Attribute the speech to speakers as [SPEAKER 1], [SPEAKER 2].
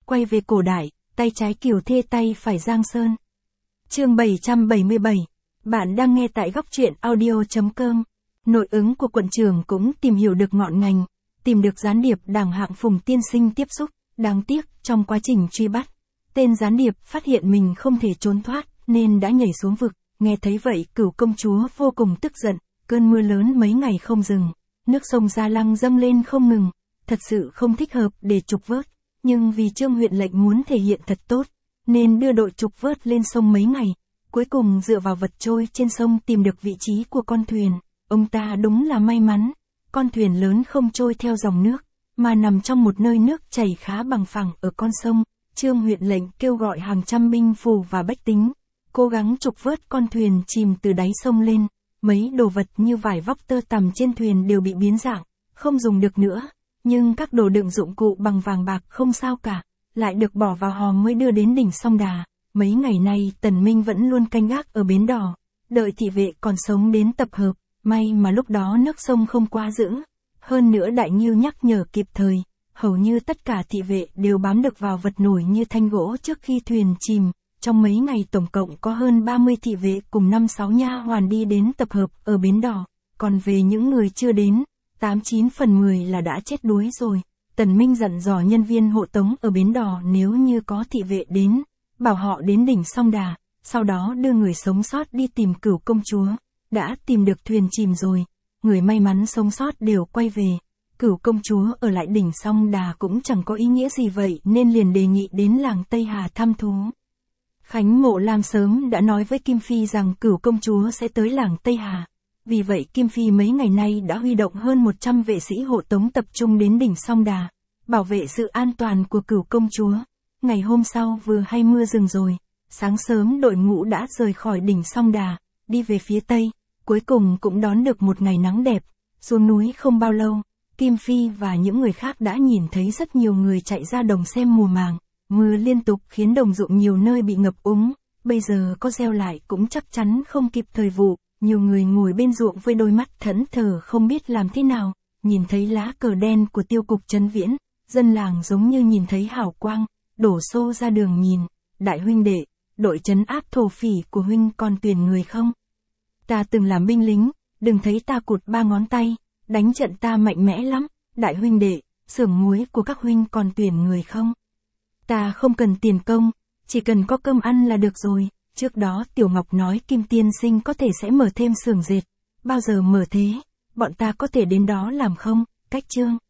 [SPEAKER 1] quay về cổ đại, tay trái Kiều Thê tay phải Giang Sơn. Chương 777. Bạn đang nghe tại góc truyện audio.com. Nội ứng của quận trưởng cũng tìm hiểu được ngọn ngành, tìm được gián điệp Đảng Hạng Phùng tiên sinh tiếp xúc, đáng tiếc, trong quá trình truy bắt, tên gián điệp phát hiện mình không thể trốn thoát, nên đã nhảy xuống vực. Nghe thấy vậy, Cửu công chúa vô cùng tức giận, cơn mưa lớn mấy ngày không dừng, nước sông Gia Lăng dâng lên không ngừng, thật sự không thích hợp để trục vớt, nhưng vì Trương huyện lệnh muốn thể hiện thật tốt, nên đưa đội trục vớt lên sông mấy ngày, cuối cùng dựa vào vật trôi trên sông tìm được vị trí của con thuyền. Ông ta đúng là may mắn, con thuyền lớn không trôi theo dòng nước, mà nằm trong một nơi nước chảy khá bằng phẳng ở con sông. Trương huyện lệnh kêu gọi hàng trăm binh phù và bách tính, cố gắng trục vớt con thuyền chìm từ đáy sông lên. Mấy đồ vật như vải vóc tơ tằm trên thuyền đều bị biến dạng, không dùng được nữa, nhưng các đồ đựng dụng cụ bằng vàng bạc không sao cả, lại được bỏ vào hòm mới đưa đến đỉnh Song Đà. Mấy ngày nay Tần Minh vẫn luôn canh gác ở bến đò, đợi thị vệ còn sống đến tập hợp, may mà lúc đó nước sông không quá dữ, hơn nữa Đại Ngưu nhắc nhở kịp thời, hầu như tất cả thị vệ đều bám được vào vật nổi như thanh gỗ trước khi thuyền chìm. Trong mấy ngày tổng cộng có hơn 30 thị vệ cùng 5-6 nha hoàn đi đến tập hợp ở bến đò, còn về những người chưa đến, 8-9 phần 10 là đã chết đuối rồi. Tần Minh dặn dò nhân viên hộ tống ở bến đò nếu như có thị vệ đến, bảo họ đến đỉnh Song Đà, sau đó đưa người sống sót đi tìm Cửu công chúa. Đã tìm được thuyền chìm rồi, người may mắn sống sót đều quay về. Cửu công chúa ở lại đỉnh Song Đà cũng chẳng có ý nghĩa gì vậy nên liền đề nghị đến làng Tây Hà thăm thú. Khánh Mộ Lam sớm đã nói với Kim Phi rằng Cửu công chúa sẽ tới làng Tây Hà. Vì vậy Kim Phi mấy ngày nay đã huy động hơn 100 vệ sĩ hộ tống tập trung đến đỉnh Song Đà, bảo vệ sự an toàn của Cửu công chúa. Ngày hôm sau vừa hay mưa dừng rồi, sáng sớm đội ngũ đã rời khỏi đỉnh Song Đà, đi về phía Tây, cuối cùng cũng đón được một ngày nắng đẹp. Xuống núi không bao lâu, Kim Phi và những người khác đã nhìn thấy rất nhiều người chạy ra đồng xem mùa màng. Mưa liên tục khiến đồng ruộng nhiều nơi bị ngập úng, bây giờ có gieo lại cũng chắc chắn không kịp thời vụ. Nhiều người ngồi bên ruộng với đôi mắt thẫn thờ không biết làm thế nào, nhìn thấy lá cờ đen của Tiêu cục Trấn Viễn, dân làng giống như nhìn thấy hào quang, đổ xô ra đường nhìn. Đại huynh đệ, đội trấn áp thổ phỉ của huynh còn tuyển người không? Ta từng làm binh lính, đừng thấy ta cụt 3 ngón tay, đánh trận ta mạnh mẽ lắm. Đại huynh đệ, xưởng muối của các huynh còn tuyển người không? Ta không cần tiền công, chỉ cần có cơm ăn là được rồi. Trước đó Tiểu Ngọc nói Kim tiên sinh có thể sẽ mở thêm xưởng dệt. Bao giờ mở thế? Bọn ta có thể đến đó làm không? Cách Trương